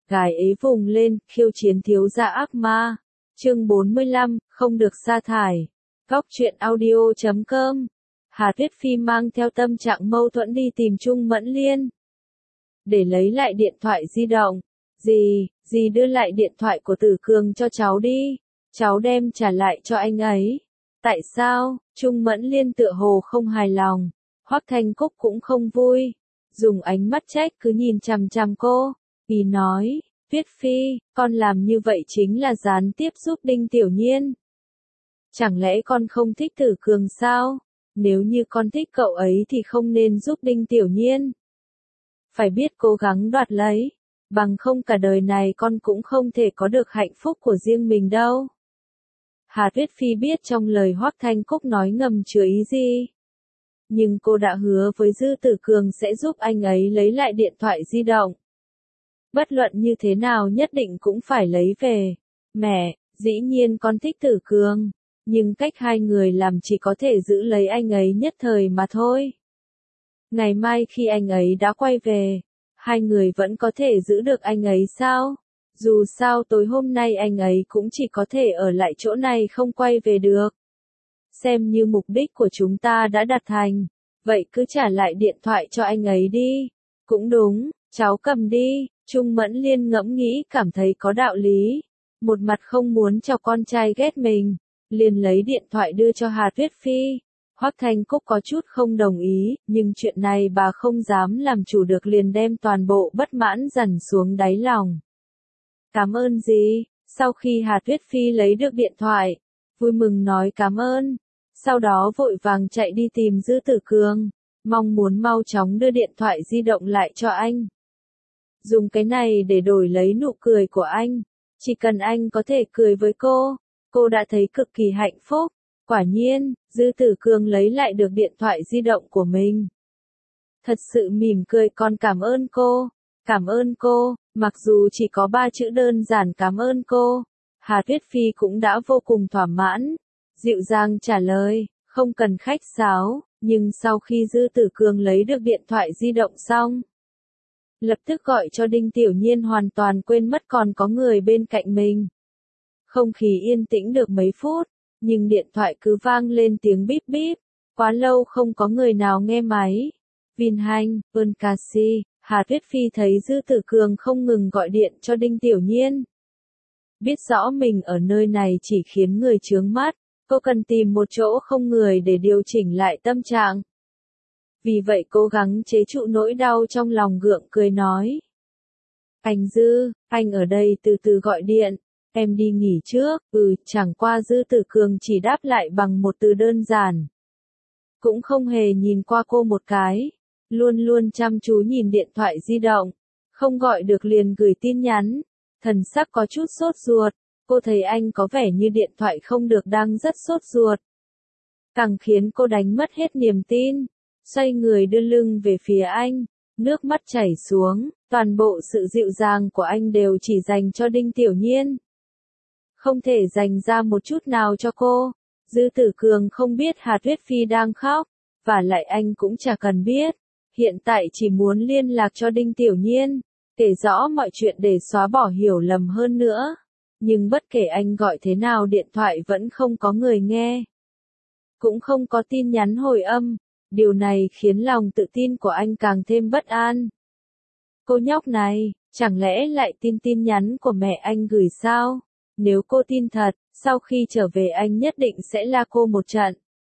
gái ấy vùng lên, khiêu chiến thiếu gia ác ma. Chương 45, không được sa thải. Góc truyện audio.com. Hà Tuyết Phi mang theo tâm trạng mâu thuẫn đi tìm Trung Mẫn Liên. Để lấy lại điện thoại di động. Dì đưa lại điện thoại của Tử Cường cho cháu đi. Cháu đem trả lại cho anh ấy. Tại sao? Trung Mẫn Liên tựa hồ không hài lòng. Hoắc Thanh Cúc cũng không vui. Dùng ánh mắt trách cứ nhìn chằm chằm cô. Vì nói, Tuyết Phi, con làm như vậy chính là gián tiếp giúp Đinh Tiểu Nhiên. Chẳng lẽ con không thích Tử Cường sao? Nếu như con thích cậu ấy thì không nên giúp Đinh Tiểu Nhiên. Phải biết cố gắng đoạt lấy, bằng không cả đời này con cũng không thể có được hạnh phúc của riêng mình đâu. Hà Tuyết Phi biết trong lời Hoắc Thanh Cúc nói ngầm chứa ý gì. Nhưng cô đã hứa với Dư Tử Cường sẽ giúp anh ấy lấy lại điện thoại di động. Bất luận như thế nào nhất định cũng phải lấy về. Mẹ, dĩ nhiên con thích Tử Cường, nhưng cách hai người làm chỉ có thể giữ lấy anh ấy nhất thời mà thôi. Ngày mai khi anh ấy đã quay về, hai người vẫn có thể giữ được anh ấy sao? Dù sao tối hôm nay anh ấy cũng chỉ có thể ở lại chỗ này không quay về được. Xem như mục đích của chúng ta đã đạt thành, vậy cứ trả lại điện thoại cho anh ấy đi. Cũng đúng, cháu cầm đi. Trung Mẫn Liên ngẫm nghĩ cảm thấy có đạo lý. Một mặt không muốn cho con trai ghét mình, liền lấy điện thoại đưa cho Hà Tuyết Phi. Hoắc Thanh Cúc có chút không đồng ý, nhưng chuyện này bà không dám làm chủ được liền đem toàn bộ bất mãn dằn xuống đáy lòng. Cảm ơn dì. Sau khi Hà Tuyết Phi lấy được điện thoại, vui mừng nói cảm ơn. Sau đó vội vàng chạy đi tìm Dư Tử Cường, mong muốn mau chóng đưa điện thoại di động lại cho anh. Dùng cái này để đổi lấy nụ cười của anh. Chỉ cần anh có thể cười với cô đã thấy cực kỳ hạnh phúc. Quả nhiên, Dư Tử Cường lấy lại được điện thoại di động của mình. Thật sự mỉm cười còn cảm ơn cô. Cảm ơn cô, mặc dù chỉ có 3 chữ đơn giản cảm ơn cô. Hà Tuyết Phi cũng đã vô cùng thỏa mãn. Dịu dàng trả lời, không cần khách sáo, nhưng sau khi Dư Tử Cường lấy được điện thoại di động xong, lập tức gọi cho Đinh Tiểu Nhiên hoàn toàn quên mất còn có người bên cạnh mình. Không khí yên tĩnh được mấy phút, nhưng điện thoại cứ vang lên tiếng bíp bíp, quá lâu không có người nào nghe máy. Vinhanh, Casi, Hà Tuyết Phi thấy Dư Tử Cường không ngừng gọi điện cho Đinh Tiểu Nhiên. Biết rõ mình ở nơi này chỉ khiến người chướng mắt, cô cần tìm một chỗ không người để điều chỉnh lại tâm trạng. Vì vậy cố gắng chế trụ nỗi đau trong lòng gượng cười nói. Anh Dư, anh ở đây từ từ gọi điện, em đi nghỉ trước. Chẳng qua Dư Tử Cường chỉ đáp lại bằng một từ đơn giản. Cũng không hề nhìn qua cô một cái, luôn luôn chăm chú nhìn điện thoại di động, không gọi được liền gửi tin nhắn, thần sắc có chút sốt ruột, cô thấy anh có vẻ như điện thoại không được đang rất sốt ruột. Càng khiến cô đánh mất hết niềm tin. Xoay người đưa lưng về phía anh, nước mắt chảy xuống, toàn bộ sự dịu dàng của anh đều chỉ dành cho Đinh Tiểu Nhiên. Không thể dành ra một chút nào cho cô. Dư Tử Cường không biết Hà Tuyết Phi đang khóc, và lại anh cũng chả cần biết. Hiện tại chỉ muốn liên lạc cho Đinh Tiểu Nhiên, kể rõ mọi chuyện để xóa bỏ hiểu lầm hơn nữa. Nhưng bất kể anh gọi thế nào điện thoại vẫn không có người nghe. Cũng không có tin nhắn hồi âm. Điều này khiến lòng tự tin của anh càng thêm bất an. Cô nhóc này, chẳng lẽ lại tin tin nhắn của mẹ anh gửi sao? Nếu cô tin thật, sau khi trở về anh nhất định sẽ la cô một trận.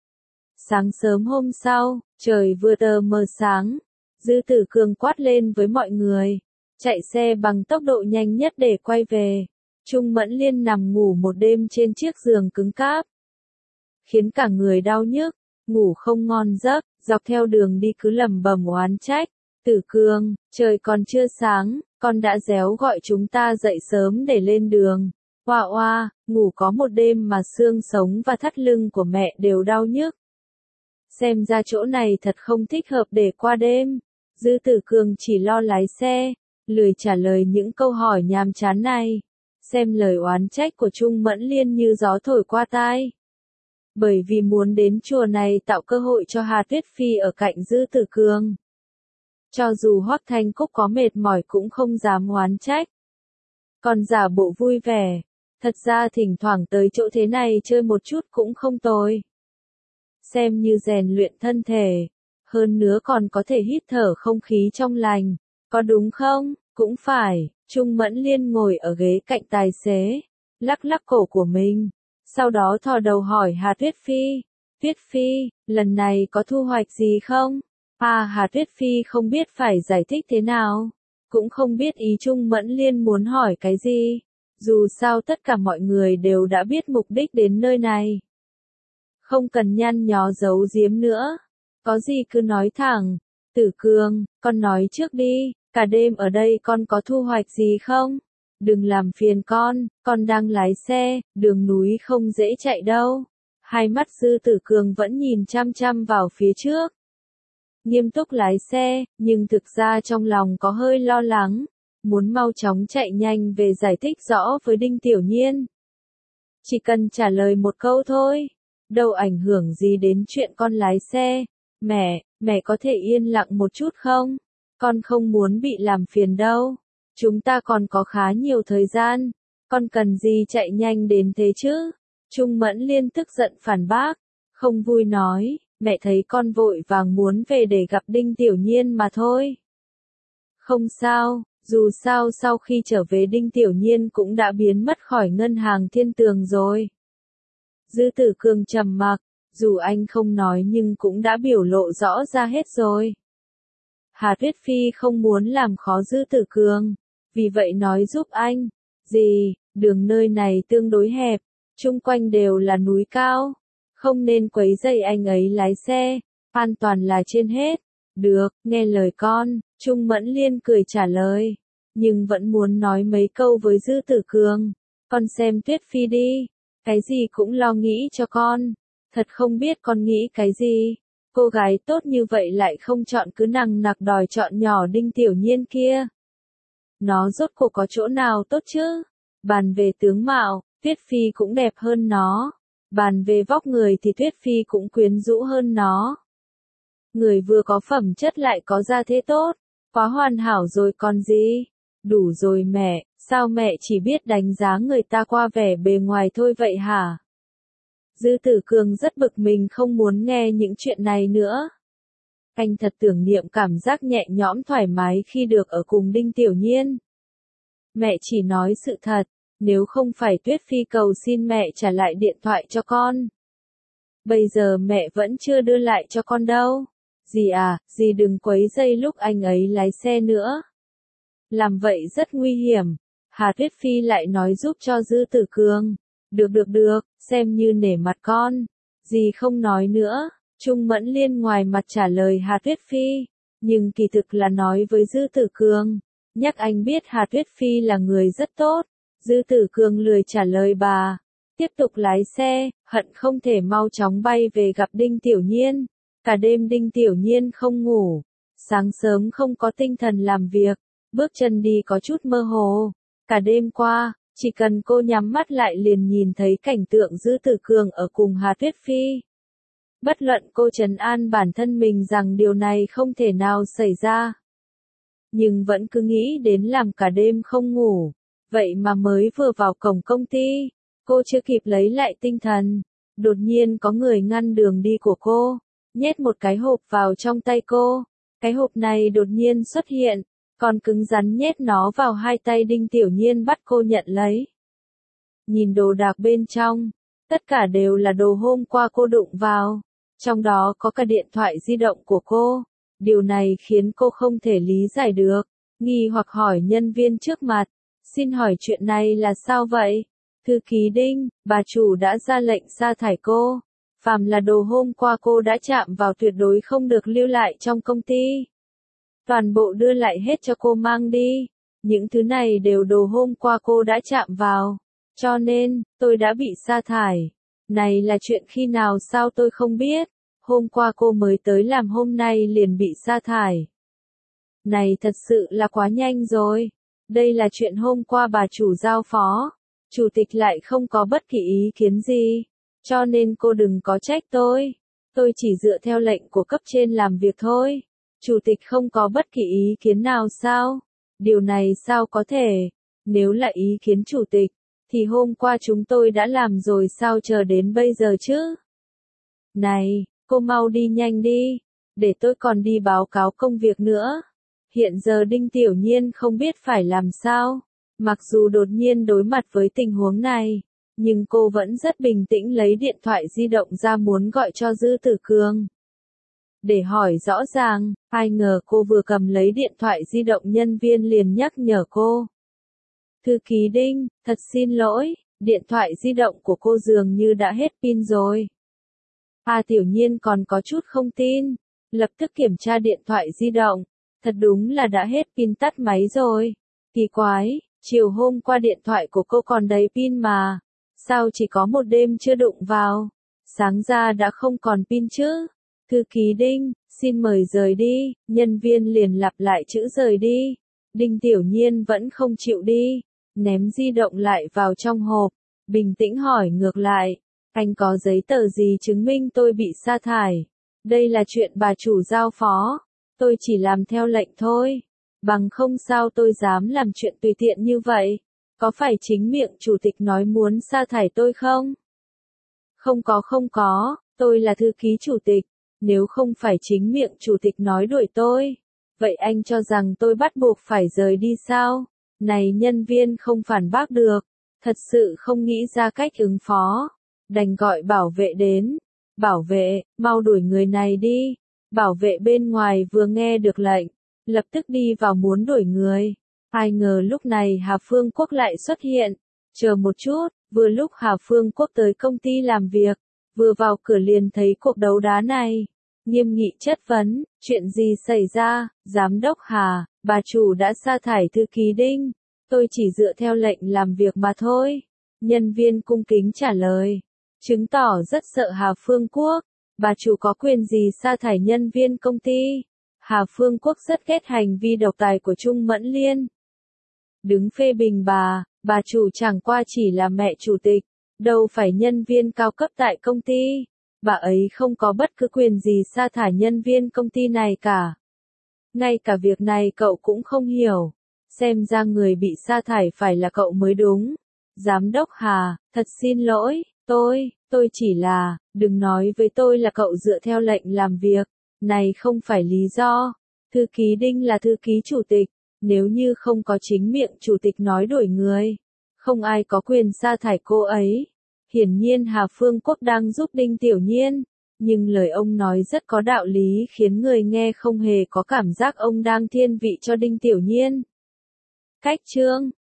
Sáng sớm hôm sau, trời vừa tờ mờ sáng, Dư Tử Cường quát lên với mọi người, chạy xe bằng tốc độ nhanh nhất để quay về. Trung Mẫn Liên nằm ngủ một đêm trên chiếc giường cứng cáp, khiến cả người đau nhức. Ngủ không ngon giấc, dọc theo đường đi cứ lẩm bẩm oán trách. Tử Cường, trời còn chưa sáng, con đã réo gọi chúng ta dậy sớm để lên đường. Oa oa, ngủ có một đêm mà xương sống và thắt lưng của mẹ đều đau nhức. Xem ra chỗ này thật không thích hợp để qua đêm. Dư Tử Cường chỉ lo lái xe, lười trả lời những câu hỏi nhàm chán này. Xem lời oán trách của Trung Mẫn Liên như gió thổi qua tai. Bởi vì muốn đến chùa này tạo cơ hội cho Hà Tuyết Phi ở cạnh Dư Tử Cường. Cho dù Hoắc Thanh Cúc có mệt mỏi cũng không dám oán trách. còn giả bộ vui vẻ. Thật ra thỉnh thoảng tới chỗ thế này chơi một chút cũng không tồi. Xem như rèn luyện thân thể. Hơn nữa còn có thể hít thở không khí trong lành. Có đúng không? Cũng phải. Trung Mẫn Liên ngồi ở ghế cạnh tài xế. Lắc lắc cổ của mình. Sau đó thò đầu hỏi Hà Tuyết Phi. Tuyết Phi, lần này có thu hoạch gì không? Hà Tuyết Phi không biết phải giải thích thế nào. Cũng không biết ý Trung Mẫn Liên muốn hỏi cái gì. Dù sao tất cả mọi người đều đã biết mục đích đến nơi này. Không cần nhăn nhó giấu giếm nữa. Có gì cứ nói thẳng. Tử Cường, con nói trước đi, cả đêm ở đây con có thu hoạch gì không? Đừng làm phiền con đang lái xe, đường núi không dễ chạy đâu. Hai mắt Dư Tử Cường vẫn nhìn chăm chăm vào phía trước. Nghiêm túc lái xe, nhưng thực ra trong lòng có hơi lo lắng. Muốn mau chóng chạy nhanh về giải thích rõ với Đinh Tiểu Nhiên. Chỉ cần trả lời một câu thôi. Đâu ảnh hưởng gì đến chuyện con lái xe. Mẹ có thể yên lặng một chút không? Con không muốn bị làm phiền đâu. Chúng ta còn có khá nhiều thời gian. Con cần gì chạy nhanh đến thế chứ? Trung Mẫn Liên tức giận phản bác. Không vui nói, mẹ thấy con vội vàng muốn về để gặp Đinh Tiểu Nhiên mà thôi. Không sao, dù sao sau khi trở về Đinh Tiểu Nhiên cũng đã biến mất khỏi ngân hàng Thiên Tường rồi. Dư Tử Cường trầm mặc, dù anh không nói nhưng cũng đã biểu lộ rõ ra hết rồi. Hà Tuyết Phi không muốn làm khó Dư Tử Cường, vì vậy nói giúp anh. Gì, đường nơi này tương đối hẹp, chung quanh đều là núi cao, không nên quấy rầy anh ấy lái xe, an toàn là trên hết. Được, nghe lời con, Trung Mẫn Liên cười trả lời, nhưng vẫn muốn nói mấy câu với Dư Tử Cường. Con xem Tuyết Phi đi, cái gì cũng lo nghĩ cho con, thật không biết con nghĩ cái gì. Cô gái tốt như vậy lại không chọn cứ nằng nặc đòi chọn nhỏ Đinh Tiểu Nhiên kia. Nó rốt cuộc có chỗ nào tốt chứ? Bàn về tướng mạo, Tuyết Phi cũng đẹp hơn nó. Bàn về vóc người thì Tuyết Phi cũng quyến rũ hơn nó. Người vừa có phẩm chất lại có gia thế tốt, quá hoàn hảo rồi còn gì. Đủ rồi mẹ, sao mẹ chỉ biết đánh giá người ta qua vẻ bề ngoài thôi vậy hả? Dư Tử Cường rất bực mình không muốn nghe những chuyện này nữa. Anh thật tưởng niệm cảm giác nhẹ nhõm thoải mái khi được ở cùng Đinh Tiểu Nhiên. Mẹ chỉ nói sự thật, nếu không phải Tuyết Phi cầu xin mẹ trả lại điện thoại cho con. Bây giờ mẹ vẫn chưa đưa lại cho con đâu. Dì đừng quấy rầy lúc anh ấy lái xe nữa. Làm vậy rất nguy hiểm. Hà Tuyết Phi lại nói giúp cho Dư Tử Cường. Được, xem như nể mặt con. Dì không nói nữa. Trung Mẫn Liên ngoài mặt trả lời Hà Tuyết Phi, nhưng kỳ thực là nói với Dư Tử Cường, nhắc anh biết Hà Tuyết Phi là người rất tốt. Dư Tử Cường lười trả lời bà, tiếp tục lái xe, hận không thể mau chóng bay về gặp Đinh Tiểu Nhiên. Cả đêm Đinh Tiểu Nhiên không ngủ, sáng sớm không có tinh thần làm việc, bước chân đi có chút mơ hồ. Cả đêm qua, chỉ cần cô nhắm mắt lại liền nhìn thấy cảnh tượng Dư Tử Cường ở cùng Hà Tuyết Phi. Bất luận cô trấn an bản thân mình rằng điều này không thể nào xảy ra. Nhưng vẫn cứ nghĩ đến làm cả đêm không ngủ. Vậy mà mới vừa vào cổng công ty, cô chưa kịp lấy lại tinh thần. Đột nhiên có người ngăn đường đi của cô, nhét một cái hộp vào trong tay cô. Cái hộp này đột nhiên xuất hiện, còn cứng rắn nhét nó vào hai tay Đinh Tiểu Nhiên bắt cô nhận lấy. Nhìn đồ đạc bên trong, tất cả đều là đồ hôm qua cô đụng vào. Trong đó có cả điện thoại di động của cô. Điều này khiến cô không thể lý giải được. Nghi hoặc hỏi nhân viên trước mặt. Xin hỏi chuyện này là sao vậy? Thư ký Đinh, bà chủ đã ra lệnh sa thải cô. Phàm là đồ hôm qua cô đã chạm vào tuyệt đối không được lưu lại trong công ty. Toàn bộ đưa lại hết cho cô mang đi. Những thứ này đều đồ hôm qua cô đã chạm vào. Cho nên, tôi đã bị sa thải. Này là chuyện khi nào sao tôi không biết. Hôm qua cô mới tới làm hôm nay liền bị sa thải. Này thật sự là quá nhanh rồi. Đây là chuyện hôm qua bà chủ giao phó. Chủ tịch lại không có bất kỳ ý kiến gì. Cho nên cô đừng có trách tôi. Tôi chỉ dựa theo lệnh của cấp trên làm việc thôi. Chủ tịch không có bất kỳ ý kiến nào sao? Điều này sao có thể? Nếu là ý kiến chủ tịch, thì hôm qua chúng tôi đã làm rồi sao chờ đến bây giờ chứ? Này, cô mau đi nhanh đi, để tôi còn đi báo cáo công việc nữa. Hiện giờ Đinh Tiểu Nhiên không biết phải làm sao. Mặc dù đột nhiên đối mặt với tình huống này, nhưng cô vẫn rất bình tĩnh lấy điện thoại di động ra muốn gọi cho Dư Tử Cường. Để hỏi rõ ràng, ai ngờ cô vừa cầm lấy điện thoại di động nhân viên liền nhắc nhở cô. Thư ký Đinh, thật xin lỗi, điện thoại di động của cô dường như đã hết pin rồi. Tiểu Nhiên còn có chút không tin, lập tức kiểm tra điện thoại di động, thật đúng là đã hết pin tắt máy rồi. Kỳ quái, chiều hôm qua điện thoại của cô còn đầy pin mà, sao chỉ có một đêm chưa đụng vào, sáng ra đã không còn pin chứ? Thư ký Đinh, xin mời rời đi, nhân viên liền lặp lại chữ rời đi. Đinh Tiểu Nhiên vẫn không chịu đi, ném di động lại vào trong hộp, bình tĩnh hỏi ngược lại, anh có giấy tờ gì chứng minh tôi bị sa thải? Đây là chuyện bà chủ giao phó, tôi chỉ làm theo lệnh thôi, bằng không sao tôi dám làm chuyện tùy tiện như vậy, có phải chính miệng chủ tịch nói muốn sa thải tôi không? Không có, tôi là thư ký chủ tịch, nếu không phải chính miệng chủ tịch nói đuổi tôi, vậy anh cho rằng tôi bắt buộc phải rời đi sao? Này nhân viên không phản bác được, thật sự không nghĩ ra cách ứng phó, đành gọi bảo vệ đến. Bảo vệ, mau đuổi người này đi. Bảo vệ bên ngoài vừa nghe được lệnh, lập tức đi vào muốn đuổi người. Ai ngờ lúc này Hà Phương Quốc lại xuất hiện. Chờ một chút, vừa lúc Hà Phương Quốc tới công ty làm việc, vừa vào cửa liền thấy cuộc đấu đá này. Nghiêm nghị chất vấn, chuyện gì xảy ra? Giám đốc Hà, bà chủ đã sa thải thư ký Đinh. Tôi chỉ dựa theo lệnh làm việc mà thôi. Nhân viên cung kính trả lời, chứng tỏ rất sợ Hà Phương Quốc. Bà chủ có quyền gì sa thải nhân viên công ty? Hà Phương Quốc rất ghét hành vi độc tài của Trung Mẫn Liên. Đứng phê bình bà chủ chẳng qua chỉ là mẹ chủ tịch, đâu phải nhân viên cao cấp tại công ty. Bà ấy không có bất cứ quyền gì sa thải nhân viên công ty này cả. Ngay cả việc này cậu cũng không hiểu. Xem ra người bị sa thải phải là cậu mới đúng. Giám đốc Hà, thật xin lỗi, tôi chỉ là, đừng nói với tôi là cậu dựa theo lệnh làm việc, này không phải lý do. Thư ký Đinh là thư ký chủ tịch, nếu như không có chính miệng chủ tịch nói đuổi người, không ai có quyền sa thải cô ấy. Hiển nhiên Hà Phương Quốc đang giúp Đinh Tiểu Nhiên, nhưng lời ông nói rất có đạo lý khiến người nghe không hề có cảm giác ông đang thiên vị cho Đinh Tiểu Nhiên. Cách chương